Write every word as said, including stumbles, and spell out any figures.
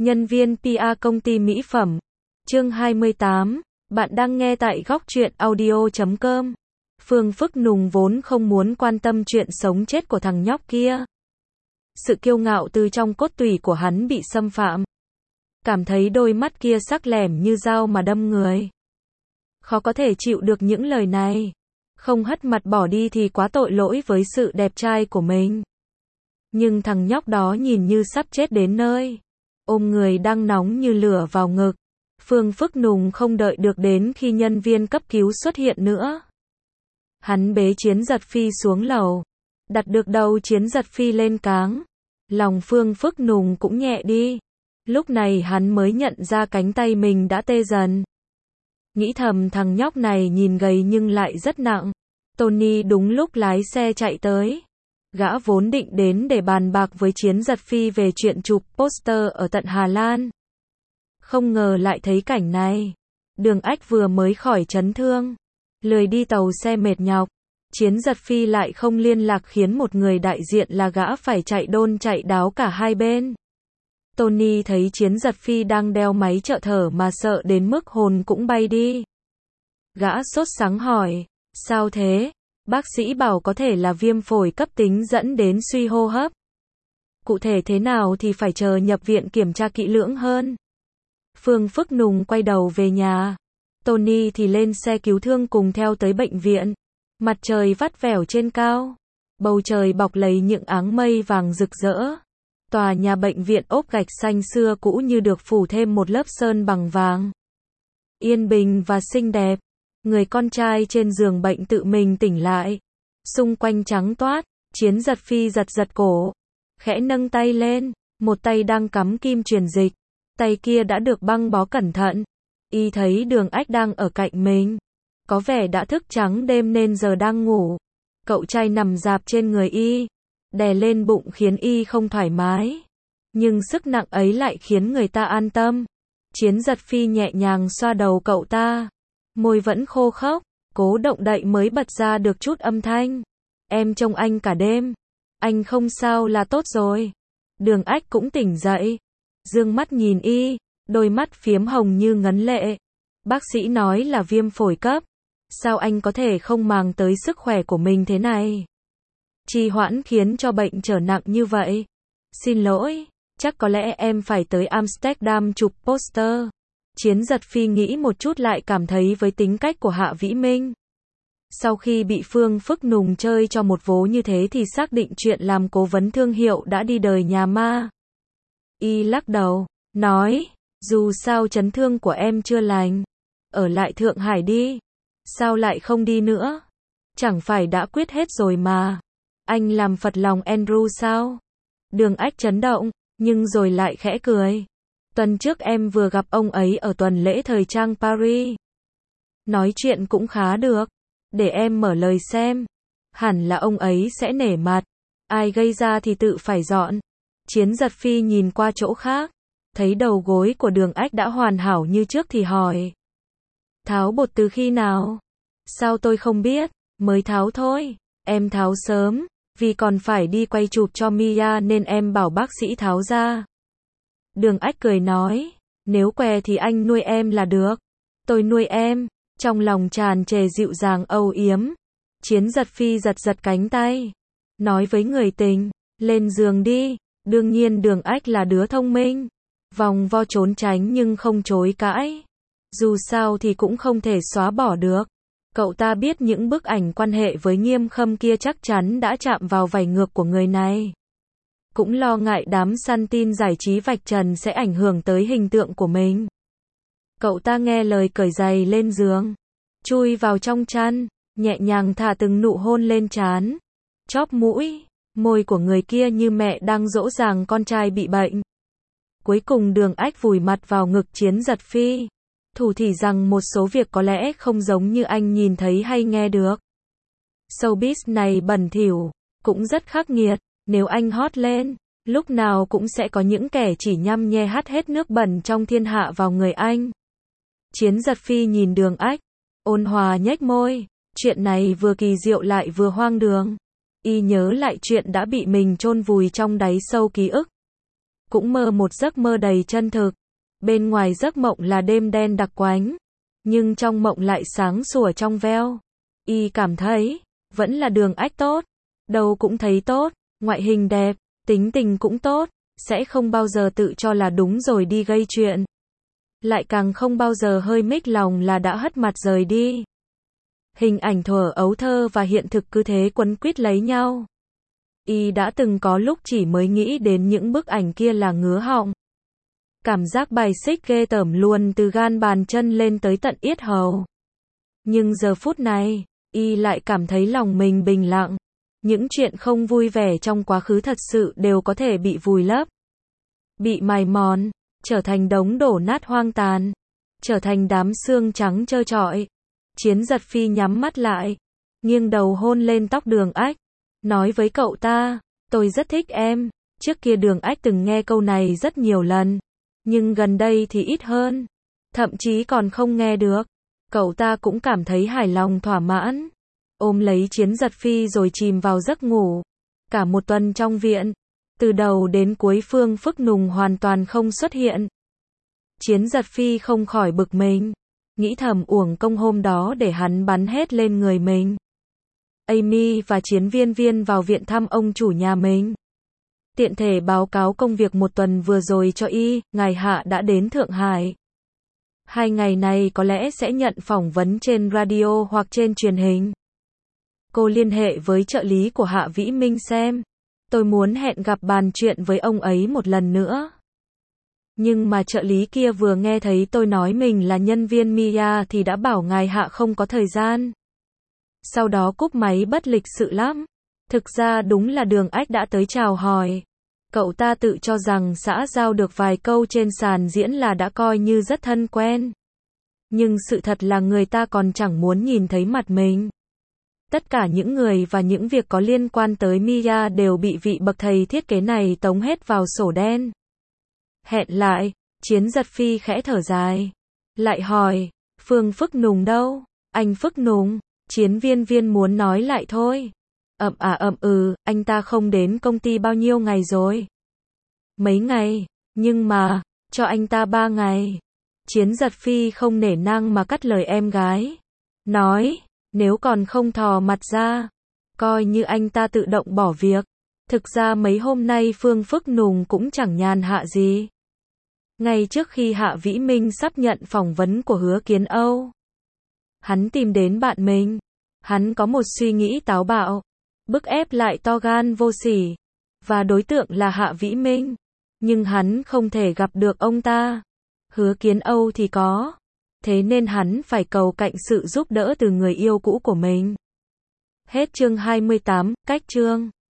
Nhân viên pê e công ty mỹ phẩm. Chương hai mươi tám. Bạn đang nghe tại góc truyện audio chấm com. Phương Phức Nùng vốn không muốn quan tâm chuyện sống chết của thằng nhóc kia. Sự kiêu ngạo từ trong cốt tủy của hắn bị xâm phạm. Cảm thấy đôi mắt kia sắc lẻm như dao mà đâm người. Khó có thể chịu được những lời này. Không hất mặt bỏ đi thì quá tội lỗi với sự đẹp trai của mình. Nhưng thằng nhóc đó nhìn như sắp chết đến nơi. Ôm người đang nóng như lửa vào ngực. Phương Phức Nùng không đợi được đến khi nhân viên cấp cứu xuất hiện nữa. Hắn bế Chiến Giật Phi xuống lầu. Đặt được đầu Chiến Giật Phi lên cáng. Lòng Phương Phức Nùng cũng nhẹ đi. Lúc này hắn mới nhận ra cánh tay mình đã tê dần. Nghĩ thầm thằng nhóc này nhìn gầy nhưng lại rất nặng. Tony đúng lúc lái xe chạy tới. Gã vốn định đến để bàn bạc với Chiến Giật Phi về chuyện chụp poster ở tận Hà Lan. Không ngờ lại thấy cảnh này. Đường Ách vừa mới khỏi chấn thương. Lười đi tàu xe mệt nhọc. Chiến Giật Phi lại không liên lạc khiến một người đại diện là gã phải chạy đôn chạy đáo cả hai bên. Tony thấy Chiến Giật Phi đang đeo máy trợ thở mà sợ đến mức hồn cũng bay đi. Gã sốt sắng hỏi, sao thế? Bác sĩ bảo có thể là viêm phổi cấp tính dẫn đến suy hô hấp. Cụ thể thế nào thì phải chờ nhập viện kiểm tra kỹ lưỡng hơn. Phương Phức Nùng quay đầu về nhà. Tony thì lên xe cứu thương cùng theo tới bệnh viện. Mặt trời vắt vẻo trên cao. Bầu trời bọc lấy những áng mây vàng rực rỡ. Tòa nhà bệnh viện ốp gạch xanh xưa cũ như được phủ thêm một lớp sơn bằng vàng. Yên bình và xinh đẹp. Người con trai trên giường bệnh tự mình tỉnh lại. Xung quanh trắng toát. Chiến Giật Phi giật giật cổ. Khẽ nâng tay lên. Một tay đang cắm kim truyền dịch. Tay kia đã được băng bó cẩn thận. Y thấy Đường Ách đang ở cạnh mình. Có vẻ đã thức trắng đêm nên giờ đang ngủ. Cậu trai nằm rạp trên người Y. Đè lên bụng khiến Y không thoải mái. Nhưng sức nặng ấy lại khiến người ta an tâm. Chiến Giật Phi nhẹ nhàng xoa đầu cậu ta. Môi vẫn khô khốc. Cố động đậy mới bật ra được chút âm thanh. Em trông anh cả đêm. Anh không sao là tốt rồi. Đường Ách cũng tỉnh dậy. Dương mắt nhìn Y. Đôi mắt phiếm hồng như ngấn lệ. Bác sĩ nói là viêm phổi cấp. Sao anh có thể không màng tới sức khỏe của mình thế này? Trì hoãn khiến cho bệnh trở nặng như vậy. Xin lỗi, chắc có lẽ em phải tới Amsterdam chụp poster. Chiến Giật Phi nghĩ một chút lại cảm thấy với tính cách của Hạ Vĩ Minh. Sau khi bị Phương Phức Nùng chơi cho một vố như thế thì xác định chuyện làm cố vấn thương hiệu đã đi đời nhà ma. Y lắc đầu, nói, dù sao chấn thương của em chưa lành. Ở lại Thượng Hải đi. Sao lại không đi nữa? Chẳng phải đã quyết hết rồi mà. Anh làm phật lòng Andrew sao? Đường Ách chấn động, nhưng rồi lại khẽ cười. Tuần trước em vừa gặp ông ấy ở tuần lễ thời trang Paris. Nói chuyện cũng khá được. Để em mở lời xem. Hẳn là ông ấy sẽ nể mặt. Ai gây ra thì tự phải dọn. Chiến Giật Phi nhìn qua chỗ khác. Thấy đầu gối của Đường Ách đã hoàn hảo như trước thì hỏi. Tháo bột từ khi nào? Sao tôi không biết? Mới tháo thôi. Em tháo sớm. Vì còn phải đi quay chụp cho Mia nên em bảo bác sĩ tháo ra. Đường Ách cười nói. Nếu què thì anh nuôi em là được. Tôi nuôi em. Trong lòng tràn trề dịu dàng âu yếm. Chiến Giật Phi giật giật cánh tay. Nói với người tình. Lên giường đi. Đương nhiên Đường Ách là đứa thông minh. Vòng vo trốn tránh nhưng không chối cãi. Dù sao thì cũng không thể xóa bỏ được. Cậu ta biết những bức ảnh quan hệ với Nghiêm Khâm kia chắc chắn đã chạm vào vảy ngược của người này. Cũng lo ngại đám săn tin giải trí vạch trần sẽ ảnh hưởng tới hình tượng của mình. Cậu ta nghe lời cởi giày lên giường. Chui vào trong chăn. Nhẹ nhàng thả từng nụ hôn lên trán. Chóp mũi. Môi của người kia như mẹ đang dỗ dàng con trai bị bệnh. Cuối cùng Đường Ách vùi mặt vào ngực Chiến Giật Phi. Thủ thỉ rằng một số việc có lẽ không giống như anh nhìn thấy hay nghe được. Showbiz này bẩn thỉu, cũng rất khắc nghiệt. Nếu anh hot lên, lúc nào cũng sẽ có những kẻ chỉ nhăm nhe hắt hết nước bẩn trong thiên hạ vào người anh. Chiến Giật Phi nhìn Đường Ách, ôn hòa nhếch môi. Chuyện này vừa kỳ diệu lại vừa hoang đường. Y nhớ lại chuyện đã bị mình chôn vùi trong đáy sâu ký ức. cũng mơ một giấc mơ đầy chân thực. Bên ngoài giấc mộng là đêm đen đặc quánh, nhưng trong mộng lại sáng sủa trong veo. Y cảm thấy, vẫn là Đường Ách tốt, đâu cũng thấy tốt, ngoại hình đẹp, tính tình cũng tốt, sẽ không bao giờ tự cho là đúng rồi đi gây chuyện. Lại càng không bao giờ hơi mích lòng là đã hất mặt rời đi. Hình ảnh thuở ấu thơ và hiện thực cứ thế quấn quýt lấy nhau. Y đã từng có lúc chỉ mới nghĩ đến những bức ảnh kia là ngứa họng. Cảm giác bài xích ghê tởm luôn từ gan bàn chân lên tới tận yết hầu. Nhưng giờ phút này, Y lại cảm thấy lòng mình bình lặng. Những chuyện không vui vẻ trong quá khứ thật sự đều có thể bị vùi lấp, bị mài mòn, trở thành đống đổ nát hoang tàn, trở thành đám xương trắng trơ trọi. Chiến Giật Phi nhắm mắt lại, nghiêng đầu hôn lên tóc Đường Ách, nói với cậu ta, tôi rất thích em. Trước kia Đường Ách từng nghe câu này rất nhiều lần, nhưng gần đây thì ít hơn, thậm chí còn không nghe được. Cậu ta cũng cảm thấy hài lòng thỏa mãn, ôm lấy Chiến Giật Phi rồi chìm vào giấc ngủ. Cả một tuần trong viện, từ đầu đến cuối Phương Phức Nùng hoàn toàn không xuất hiện. Chiến Giật Phi không khỏi bực mình, nghĩ thầm uổng công hôm đó để hắn bắn hết lên người mình. Amy và Chiến Viên Viên vào viện thăm ông chủ nhà mình. Tiện thể báo cáo công việc một tuần vừa rồi cho y, ngài Hạ đã đến Thượng Hải. Hai ngày này có lẽ sẽ nhận phỏng vấn trên radio hoặc trên truyền hình. Cô liên hệ với trợ lý của Hạ Vĩ Minh xem. Tôi muốn hẹn gặp bàn chuyện với ông ấy một lần nữa. Nhưng mà trợ lý kia vừa nghe thấy tôi nói mình là nhân viên Mia thì đã bảo ngài Hạ không có thời gian. Sau đó cúp máy bất lịch sự lắm. Thực ra đúng là Đường Ách đã tới chào hỏi. Cậu ta tự cho rằng xã giao được vài câu trên sàn diễn là đã coi như rất thân quen. Nhưng sự thật là người ta còn chẳng muốn nhìn thấy mặt mình. Tất cả những người và những việc có liên quan tới Mia đều bị vị bậc thầy thiết kế này tống hết vào sổ đen. Hẹn lại, Chiến Giật Phi khẽ thở dài. Lại hỏi, Phương Phức Nùng đâu? Anh Phức Nùng? Chiến Viên Viên muốn nói lại thôi. Ậm à ậm ừ, anh ta không đến công ty bao nhiêu ngày rồi? Mấy ngày, nhưng mà, cho anh ta ba ngày. Chiến Giật Phi không nể nang mà cắt lời em gái. Nói, nếu còn không thò mặt ra, coi như anh ta tự động bỏ việc. Thực ra mấy hôm nay Phương Phức Nùng cũng chẳng nhàn hạ gì. Ngay trước khi Hạ Vĩ Minh sắp nhận phỏng vấn của Hứa Kiến Âu, hắn tìm đến bạn mình. Hắn có một suy nghĩ táo bạo, bức ép lại to gan vô sỉ, và đối tượng là Hạ Vĩ Minh. Nhưng hắn không thể gặp được ông ta. Hứa Kiến Âu thì có. Thế nên hắn phải cầu cạnh sự giúp đỡ từ người yêu cũ của mình. Hết chương hai mươi tám, cách chương.